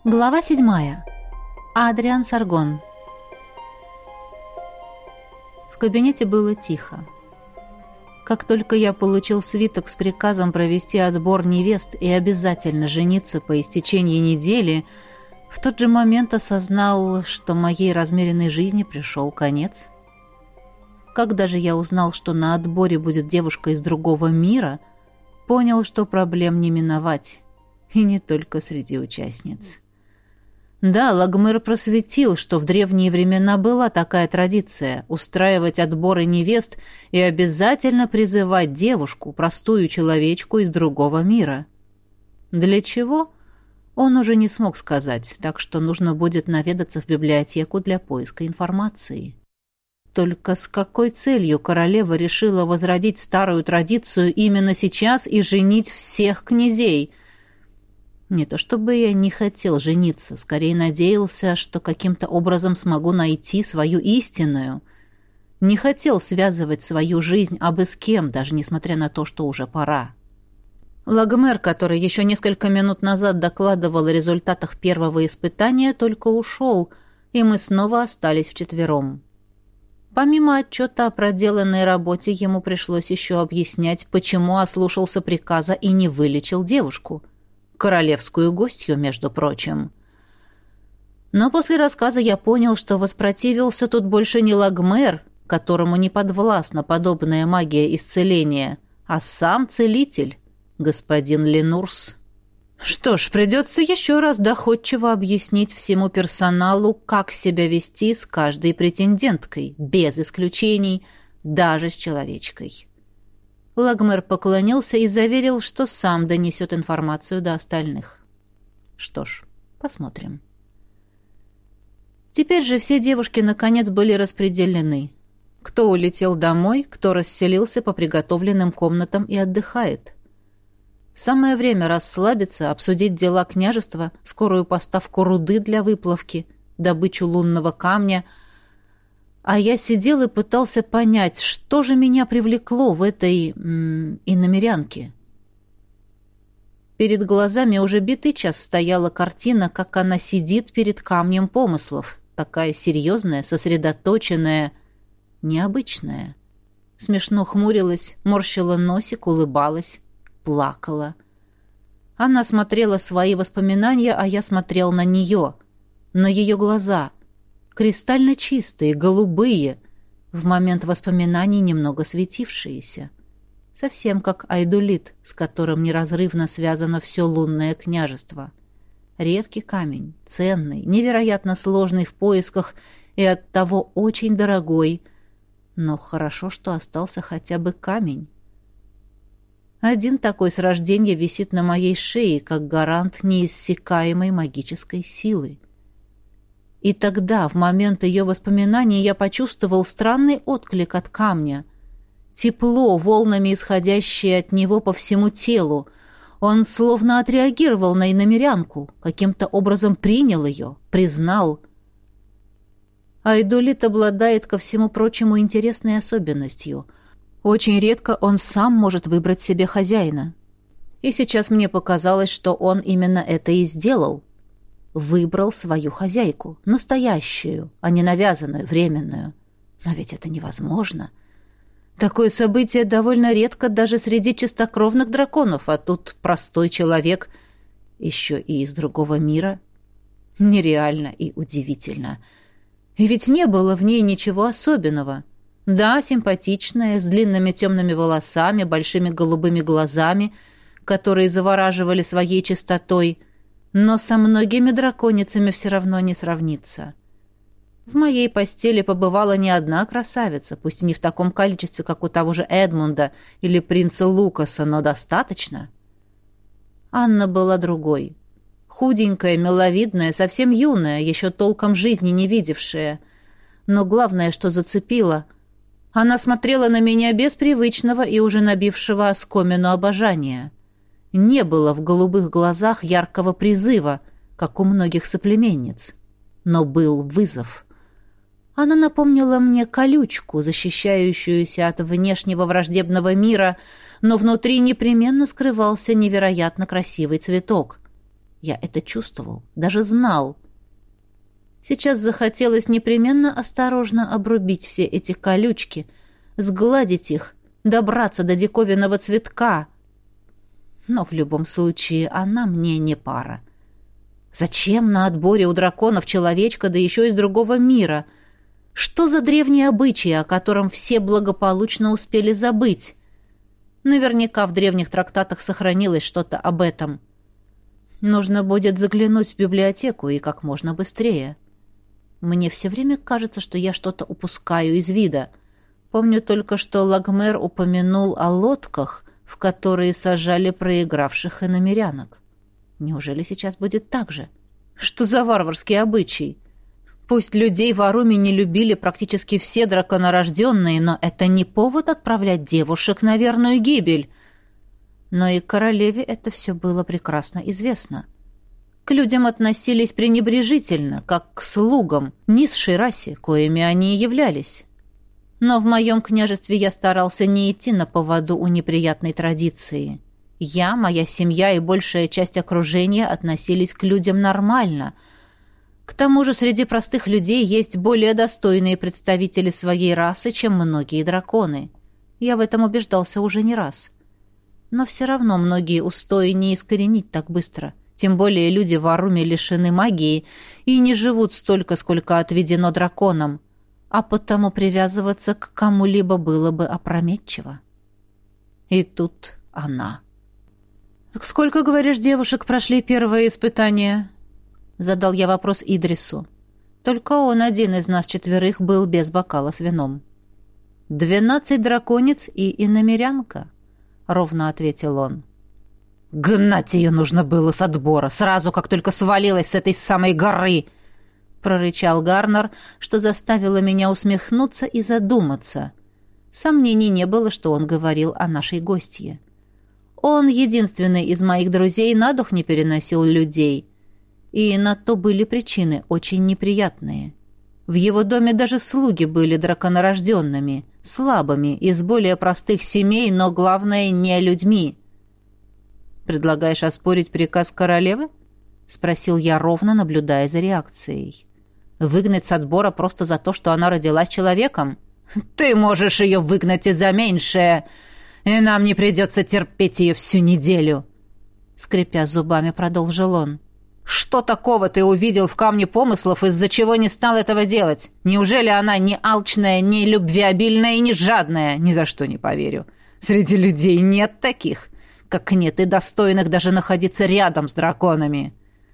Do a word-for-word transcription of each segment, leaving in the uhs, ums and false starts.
Глава седьмая. Адриан Саргон. В кабинете было тихо. Как только я получил свиток с приказом провести отбор невест и обязательно жениться по истечении недели, в тот же момент осознал, что моей размеренной жизни пришел конец. Когда же я узнал, что на отборе будет девушка из другого мира, понял, что проблем не миновать, и не только среди участниц. Да, Лагмер просветил, что в древние времена была такая традиция — устраивать отборы невест и обязательно призывать девушку, простую человечку из другого мира. Для чего? Он уже не смог сказать, так что нужно будет наведаться в библиотеку для поиска информации. Только с какой целью королева решила возродить старую традицию именно сейчас и женить всех князей? Не то чтобы я не хотел жениться, скорее надеялся, что каким-то образом смогу найти свою истинную. Не хотел связывать свою жизнь абы с кем, даже несмотря на то, что уже пора. Лагмер, который еще несколько минут назад докладывал о результатах первого испытания, только ушел, и мы снова остались вчетвером. Помимо отчета о проделанной работе, ему пришлось еще объяснять, почему ослушался приказа и не вылечил девушку. Королевскую гостью, между прочим. Но после рассказа я понял, что воспротивился тут больше не Лагмер, которому не подвластна подобная магия исцеления, а сам целитель, господин Ленурс. Что ж, придется еще раз доходчиво объяснить всему персоналу, как себя вести с каждой претенденткой, без исключений, даже с человечкой. Лагмер поклонился и заверил, что сам донесет информацию до остальных. Что ж, посмотрим. Теперь же все девушки наконец были распределены. Кто улетел домой, кто расселился по приготовленным комнатам и отдыхает. Самое время расслабиться, обсудить дела княжества, скорую поставку руды для выплавки, добычу лунного камня. А я сидел и пытался понять, что же меня привлекло в этой м, иномерянке. Перед глазами уже битый час стояла картина, как она сидит перед камнем помыслов, такая серьезная, сосредоточенная, необычная. Смешно хмурилась, морщила носик, улыбалась, плакала. Она смотрела свои воспоминания, а я смотрел на нее, на ее глаза — кристально чистые, голубые, в момент воспоминаний немного светившиеся. Совсем как Айдолит, с которым неразрывно связано все лунное княжество. Редкий камень, ценный, невероятно сложный в поисках и оттого очень дорогой. Но хорошо, что остался хотя бы камень. Один такой с рождения висит на моей шее, как гарант неиссякаемой магической силы. И тогда, в момент ее воспоминаний, я почувствовал странный отклик от камня. Тепло, волнами исходящее от него по всему телу. Он словно отреагировал на иномерянку, каким-то образом принял ее, признал. Айдолит обладает, ко всему прочему, интересной особенностью. Очень редко он сам может выбрать себе хозяина. И сейчас мне показалось, что он именно это и сделал. Выбрал свою хозяйку, настоящую, а не навязанную, временную. Но ведь это невозможно. Такое событие довольно редко даже среди чистокровных драконов, а тут простой человек, еще и из другого мира. Нереально и удивительно. И ведь не было в ней ничего особенного. Да, симпатичная, с длинными темными волосами, большими голубыми глазами, которые завораживали своей чистотой, но со многими драконицами все равно не сравнится. В моей постели побывала не одна красавица, пусть и не в таком количестве, как у того же Эдмунда или принца Лукаса, но достаточно. Анна была другой. Худенькая, миловидная, совсем юная, еще толком жизни не видевшая. Но главное, что зацепило, она смотрела на меня без привычного и уже набившего оскомину обожания. Не было в голубых глазах яркого призыва, как у многих соплеменниц, но был вызов. Она напомнила мне колючку, защищающуюся от внешнего враждебного мира, но внутри непременно скрывался невероятно красивый цветок. Я это чувствовал, даже знал. Сейчас захотелось непременно осторожно обрубить все эти колючки, сгладить их, добраться до диковинного цветка. Но в любом случае она мне не пара. Зачем на отборе у драконов человечка, да еще из другого мира? Что за древние обычаи, о котором все благополучно успели забыть? Наверняка в древних трактатах сохранилось что-то об этом. Нужно будет заглянуть в библиотеку и как можно быстрее. Мне все время кажется, что я что-то упускаю из вида. Помню только, что Лагмер упомянул о лодках, в которые сажали проигравших иномерянок. Неужели сейчас будет так же? Что за варварский обычай? Пусть людей в Аруме не любили практически все драконорожденные, но это не повод отправлять девушек на верную гибель. Но и королеве это все было прекрасно известно. К людям относились пренебрежительно, как к слугам, низшей расе, коими они и являлись. Но в моем княжестве я старался не идти на поводу у неприятной традиции. Я, моя семья и большая часть окружения относились к людям нормально. К тому же среди простых людей есть более достойные представители своей расы, чем многие драконы. Я в этом убеждался уже не раз. Но все равно многие устои не искоренить так быстро. Тем более люди в Аруме лишены магии и не живут столько, сколько отведено драконам, а потому привязываться к кому-либо было бы опрометчиво. И тут она. «Так сколько, говоришь, девушек прошли первое испытание?» Задал я вопрос Идрису. Только он один из нас четверых был без бокала с вином. «Двенадцать драконец и иномерянка», — ровно ответил он. «Гнать ее нужно было с отбора, сразу, как только свалилась с этой самой горы!» — прорычал Гарнер, что заставило меня усмехнуться и задуматься. Сомнений не было, что он говорил о нашей гостье. Он, единственный из моих друзей, на дух не переносил людей. И на то были причины, очень неприятные. В его доме даже слуги были драконорожденными, слабыми, из более простых семей, но, главное, не людьми. «Предлагаешь оспорить приказ королевы?» — спросил я ровно, наблюдая за реакцией. «Выгнать с отбора просто за то, что она родилась человеком? Ты можешь ее выгнать и за меньшее, и нам не придется терпеть ее всю неделю!» Скрипя зубами, продолжил он. «Что такого ты увидел в камне помыслов, из-за чего не стал этого делать? Неужели она не алчная, не любвеобильная и не жадная? Ни за что не поверю. Среди людей нет таких, как нет и достойных даже находиться рядом с драконами.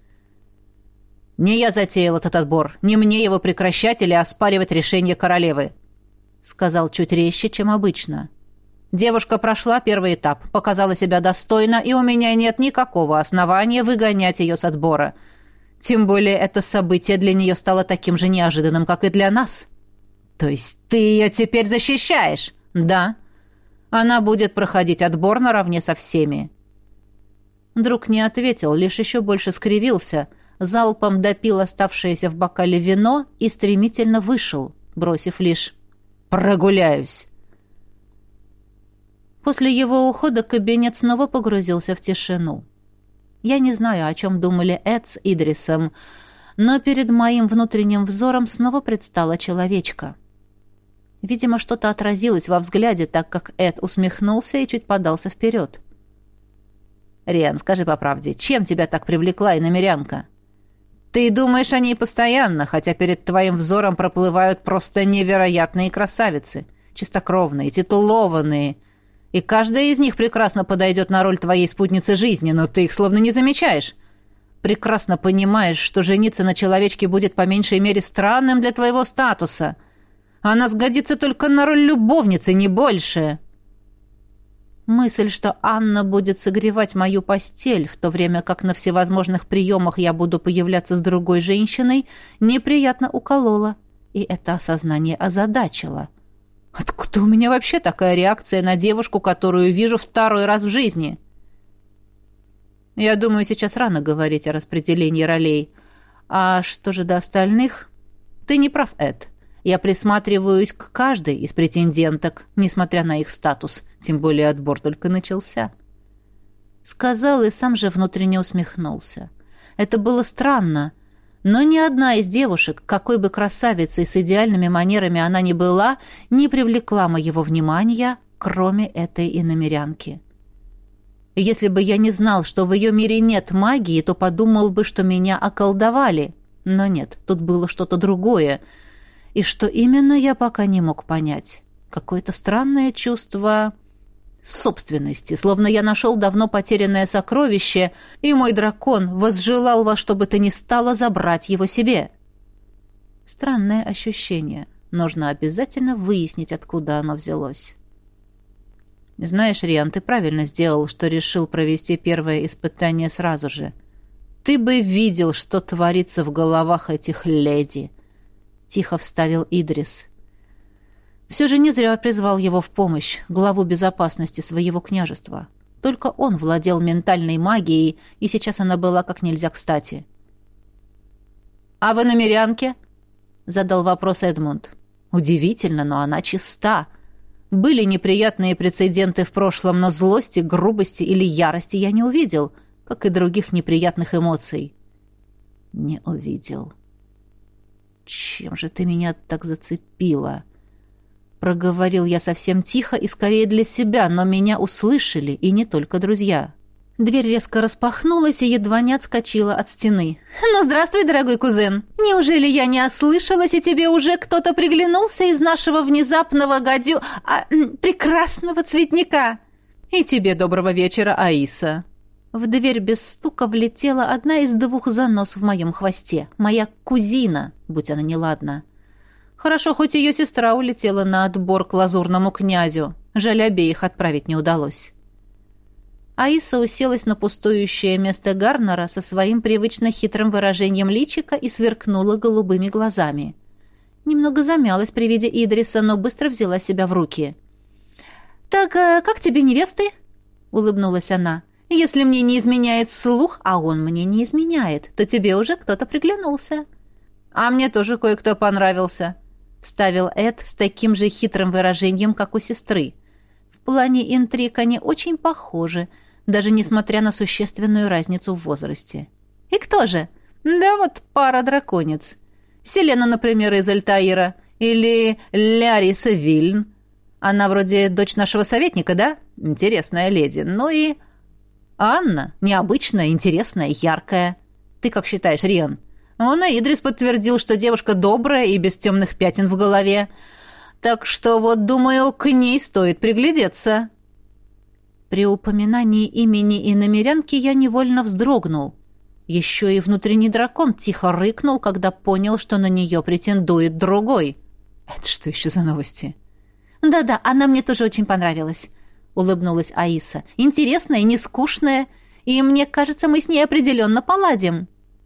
Не я затеял этот отбор, не мне его прекращать или оспаривать решение королевы», — сказал чуть резче, чем обычно. «Девушка прошла первый этап, показала себя достойно, и у меня нет никакого основания выгонять ее с отбора. Тем более это событие для нее стало таким же неожиданным, как и для нас». «То есть ты ее теперь защищаешь?» «Да. Она будет проходить отбор наравне со всеми». Друг не ответил, лишь еще больше скривился, залпом допил оставшееся в бокале вино и стремительно вышел, бросив лишь «прогуляюсь». После его ухода кабинет снова погрузился в тишину. Я не знаю, о чем думали Эд с Идрисом, но перед моим внутренним взором снова предстала человечка. Видимо, что-то отразилось во взгляде, так как Эд усмехнулся и чуть подался вперед. «Риан, скажи по правде, чем тебя так привлекла иномерянка? Ты думаешь о ней постоянно, хотя перед твоим взором проплывают просто невероятные красавицы, чистокровные, титулованные, и каждая из них прекрасно подойдет на роль твоей спутницы жизни, но ты их словно не замечаешь. Прекрасно понимаешь, что жениться на человечке будет по меньшей мере странным для твоего статуса. Она сгодится только на роль любовницы, не больше». Мысль, что Анна будет согревать мою постель, в то время как на всевозможных приемах я буду появляться с другой женщиной, неприятно уколола, и это осознание озадачило. Откуда у меня вообще такая реакция на девушку, которую вижу второй раз в жизни? Я думаю, сейчас рано говорить о распределении ролей. А что же до остальных? Ты не прав, Эд. Я присматриваюсь к каждой из претенденток, несмотря на их статус, тем более отбор только начался. Сказал и сам же внутренне усмехнулся. Это было странно. Но ни одна из девушек, какой бы красавицей с идеальными манерами она ни была, не привлекла моего внимания, кроме этой иномерянки. Если бы я не знал, что в ее мире нет магии, то подумал бы, что меня околдовали. Но нет, тут было что-то другое. И что именно, я пока не мог понять. Какое-то странное чувство собственности, словно я нашел давно потерянное сокровище, и мой дракон возжелал во что бы то ни стало забрать его себе. Странное ощущение. Нужно обязательно выяснить, откуда оно взялось. Знаешь, Риан, ты правильно сделал, что решил провести первое испытание сразу же. Ты бы видел, что творится в головах этих леди. Тихо вставил Идрис. Все же не зря призвал его в помощь, главу безопасности своего княжества. Только он владел ментальной магией, и сейчас она была как нельзя кстати. «А вы намерянке?» — задал вопрос Эдмунд. «Удивительно, но она чиста. Были неприятные прецеденты в прошлом, но злости, грубости или ярости я не увидел, как и других неприятных эмоций». «Не увидел. Чем же ты меня так зацепила?» Проговорил я совсем тихо и скорее для себя, но меня услышали, и не только друзья. Дверь резко распахнулась и едва не отскочила от стены. «Ну, здравствуй, дорогой кузен! Неужели я не ослышалась, и тебе уже кто-то приглянулся из нашего внезапного гадю... А, прекрасного цветника?» «И тебе доброго вечера, Аиса!» В дверь без стука влетела одна из двух занос в моем хвосте. Моя кузина, будь она неладна. Хорошо, хоть ее сестра улетела на отбор к лазурному князю. Жаль, обеих отправить не удалось. Аиса уселась на пустующее место Гарнера со своим привычно хитрым выражением личика и сверкнула голубыми глазами. Немного замялась при виде Идриса, но быстро взяла себя в руки. «Так, как тебе невесты?» — улыбнулась она. «Если мне не изменяет слух, а он мне не изменяет, то тебе уже кто-то приглянулся». «А мне тоже кое-кто понравился», — вставил Эд с таким же хитрым выражением, как у сестры. В плане интриг они очень похожи, даже несмотря на существенную разницу в возрасте. «И кто же?» «Да вот пара драконец. Селена, например, из Альтаира. Или Ляриса Вильн. Она вроде дочь нашего советника, да? Интересная леди. Ну и Анна. Необычная, интересная, яркая. Ты как считаешь, Риан?» Он и Идрис подтвердил, что девушка добрая и без темных пятен в голове. Так что вот, думаю, к ней стоит приглядеться. При упоминании имени иномерянки я невольно вздрогнул. Еще и внутренний дракон тихо рыкнул, когда понял, что на нее претендует другой. Это что еще за новости? «Да-да, она мне тоже очень понравилась», — улыбнулась Аиса. «Интересная и не скучная, и мне кажется, мы с ней определенно поладим».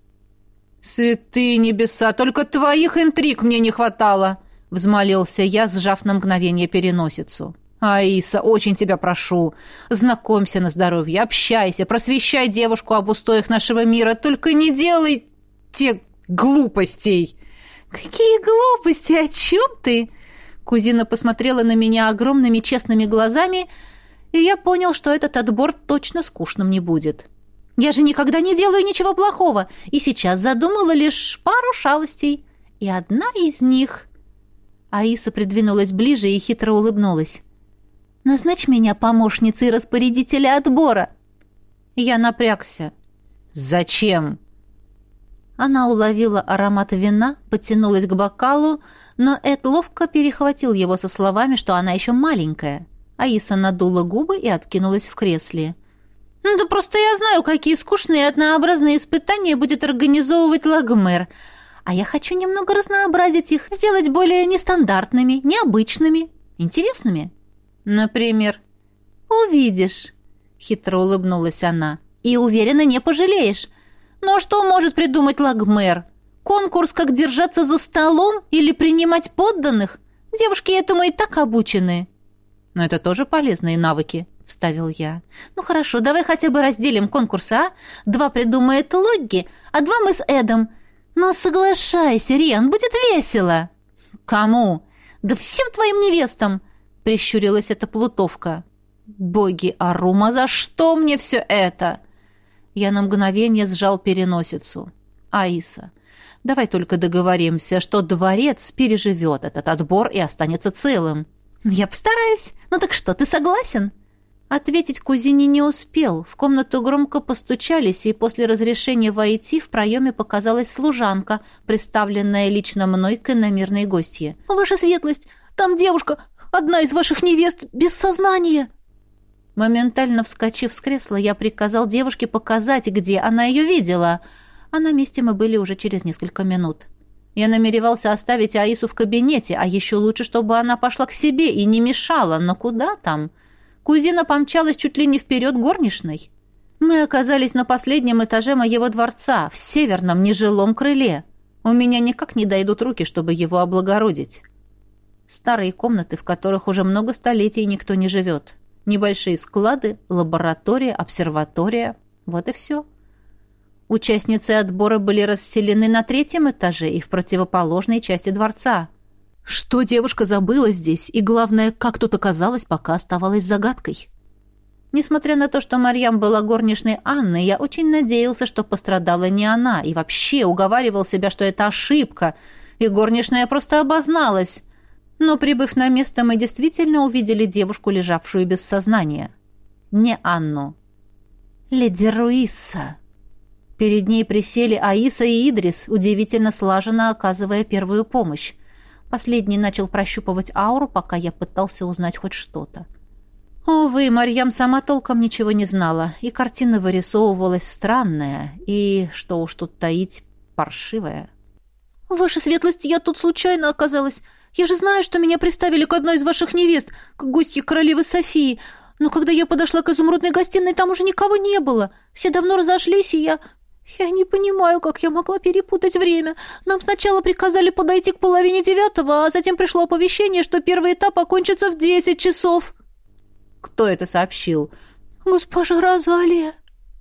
«Святые небеса, только твоих интриг мне не хватало!» — взмолился я, сжав на мгновение переносицу. «Аиса, очень тебя прошу, знакомься на здоровье, общайся, просвещай девушку об устоях нашего мира, только не делай те глупостей!» «Какие глупости? О чем ты?» Кузина посмотрела на меня огромными честными глазами, и я понял, что этот отбор точно скучным не будет. «Я же никогда не делаю ничего плохого, и сейчас задумала лишь пару шалостей. И одна из них...» Аиса придвинулась ближе и хитро улыбнулась. «Назначь меня помощницей распорядителя отбора». Я напрягся. «Зачем?» Она уловила аромат вина, подтянулась к бокалу, но Эд ловко перехватил его со словами, что она еще маленькая. Аиса надула губы и откинулась в кресле. «Да просто я знаю, какие скучные и однообразные испытания будет организовывать Лагмер. А я хочу немного разнообразить их, сделать более нестандартными, необычными, интересными. Например?» «Увидишь», — хитро улыбнулась она. «И, уверена, не пожалеешь. Ну а что может придумать Лагмер? Конкурс, как держаться за столом или принимать подданных? Девушки этому и так обучены». «Но это тоже полезные навыки», — вставил я. «Ну хорошо, давай хотя бы разделим конкурсы, а? Два придумает Логги, а два мы с Эдом. Но соглашайся, Риан, будет весело». «Кому?» «Да всем твоим невестам», — прищурилась эта плутовка. «Боги Арума, за что мне все это?» Я на мгновение сжал переносицу. «Аиса, давай только договоримся, что дворец переживет этот отбор и останется целым». «Я постараюсь. Ну так что, ты согласен?» Ответить кузине не успел. В комнату громко постучались, и после разрешения войти в проеме показалась служанка, представленная лично мной к иномирной гостье. «Ваша светлость, там девушка, одна из ваших невест, без сознания!» Моментально вскочив с кресла, я приказал девушке показать, где она ее видела, а на месте мы были уже через несколько минут. Я намеревался оставить Аису в кабинете, а еще лучше, чтобы она пошла к себе и не мешала, но куда там? Кузина помчалась чуть ли не вперед горничной. Мы оказались на последнем этаже моего дворца, в северном нежилом крыле. У меня никак не дойдут руки, чтобы его облагородить. Старые комнаты, в которых уже много столетий никто не живет. Небольшие склады, лаборатория, обсерватория. Вот и все. Участницы отбора были расселены на третьем этаже и в противоположной части дворца. Что девушка забыла здесь, и, главное, как тут оказалось, пока оставалось загадкой. Несмотря на то, что Марьям была горничной Анны, я очень надеялся, что пострадала не она, и вообще уговаривал себя, что это ошибка, и горничная просто обозналась. Но, прибыв на место, мы действительно увидели девушку, лежавшую без сознания. Не Анну. Леди Руисса. Перед ней присели Аиса и Идрис, удивительно слаженно оказывая первую помощь. Последний начал прощупывать ауру, пока я пытался узнать хоть что-то. Увы, Марьям сама толком ничего не знала, и картина вырисовывалась странная, и, что уж тут таить, паршивая. «Ваша светлость, я тут случайно оказалась. Я же знаю, что меня приставили к одной из ваших невест, к гостье королевы Софии. Но когда я подошла к изумрудной гостиной, там уже никого не было. Все давно разошлись, и я... Я не понимаю, как я могла перепутать время. Нам сначала приказали подойти к половине девятого, а затем пришло оповещение, что первый этап окончится в десять часов». «Кто это сообщил?» «Госпожа Розалия».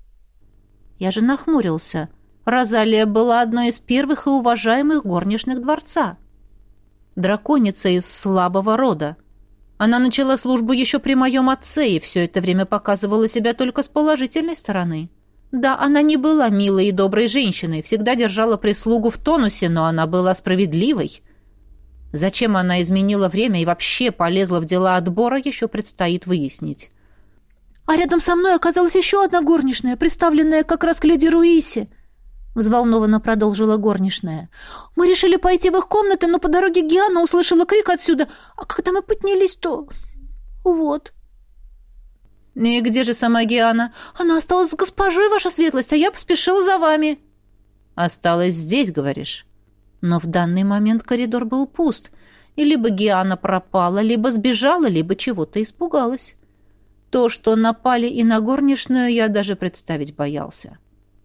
Я же нахмурился. Розалия была одной из первых и уважаемых горничных дворца. Драконица из слабого рода. Она начала службу еще при моем отце и все это время показывала себя только с положительной стороны. Да, она не была милой и доброй женщиной, всегда держала прислугу в тонусе, но она была справедливой. Зачем она изменила время и вообще полезла в дела отбора, еще предстоит выяснить. «А рядом со мной оказалась еще одна горничная, представленная как раз к леди Руисе», — взволнованно продолжила горничная. «Мы решили пойти в их комнаты, но по дороге Гиана услышала крик отсюда, а когда мы поднялись, то... вот». «И где же сама Гиана?» «Она осталась с госпожой, ваша светлость, а я поспешила за вами». «Осталась здесь, говоришь?» Но в данный момент коридор был пуст, и либо Гиана пропала, либо сбежала, либо чего-то испугалась. То, что напали и на горничную, я даже представить боялся.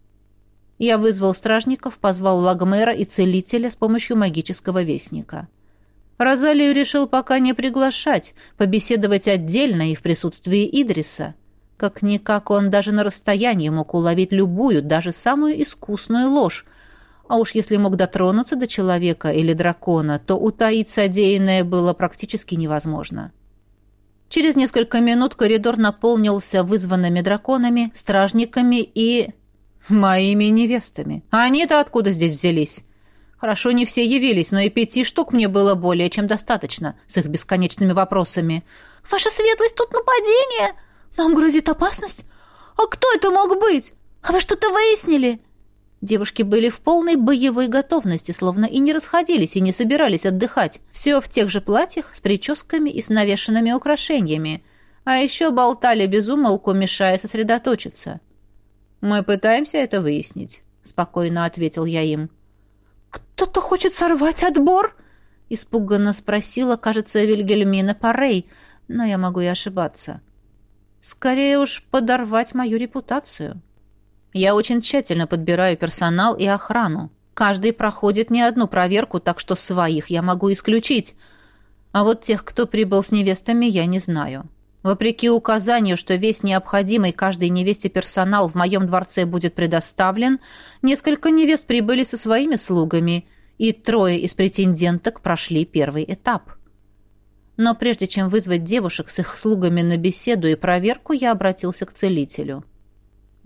Я вызвал стражников, позвал лагмера и целителя с помощью магического вестника. Розалию решил пока не приглашать, побеседовать отдельно и в присутствии Идриса. Как-никак он даже на расстоянии мог уловить любую, даже самую искусную ложь. А уж если мог дотронуться до человека или дракона, то утаить содеянное было практически невозможно. Через несколько минут коридор наполнился вызванными драконами, стражниками и... моими невестами. А они-то откуда здесь взялись? Хорошо, не все явились, но и пяти штук мне было более чем достаточно, с их бесконечными вопросами. «Ваша светлость, тут нападение! Нам грозит опасность? А кто это мог быть? А вы что-то выяснили?» Девушки были в полной боевой готовности, словно и не расходились, и не собирались отдыхать. Все в тех же платьях, с прическами и с навешанными украшениями. А еще болтали без умолку, мешая сосредоточиться. «Мы пытаемся это выяснить», — спокойно ответил я им. «Кто-то хочет сорвать отбор?» — испуганно спросила, кажется, Вильгельмина Парей, но я могу и ошибаться. «Скорее уж подорвать мою репутацию. Я очень тщательно подбираю персонал и охрану. Каждый проходит не одну проверку, так что своих я могу исключить. А вот тех, кто прибыл с невестами, я не знаю. Вопреки указанию, что весь необходимый каждой невесте персонал в моем дворце будет предоставлен, несколько невест прибыли со своими слугами, и трое из претенденток прошли первый этап. Но прежде чем вызвать девушек с их слугами на беседу и проверку, я обратился к целителю.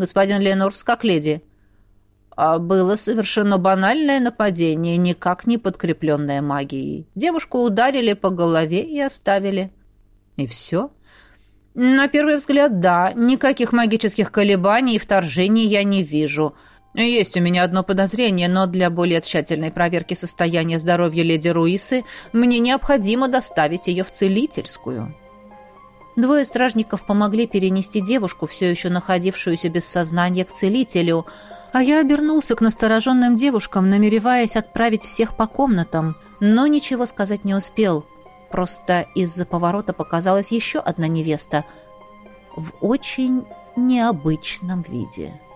господин Ленорс, как леди?» А было совершено банальное нападение, никак не подкрепленное магией. Девушку ударили по голове и оставили. И все? На первый взгляд, да. Никаких магических колебаний и вторжений я не вижу. Есть у меня одно подозрение, но для более тщательной проверки состояния здоровья леди Руисы мне необходимо доставить ее в целительскую. Двое стражников помогли перенести девушку, все еще находившуюся без сознания, к целителю, а я обернулся к настороженным девушкам, намереваясь отправить всех по комнатам, но ничего сказать не успел. Просто из-за поворота показалась еще одна невеста в очень необычном виде.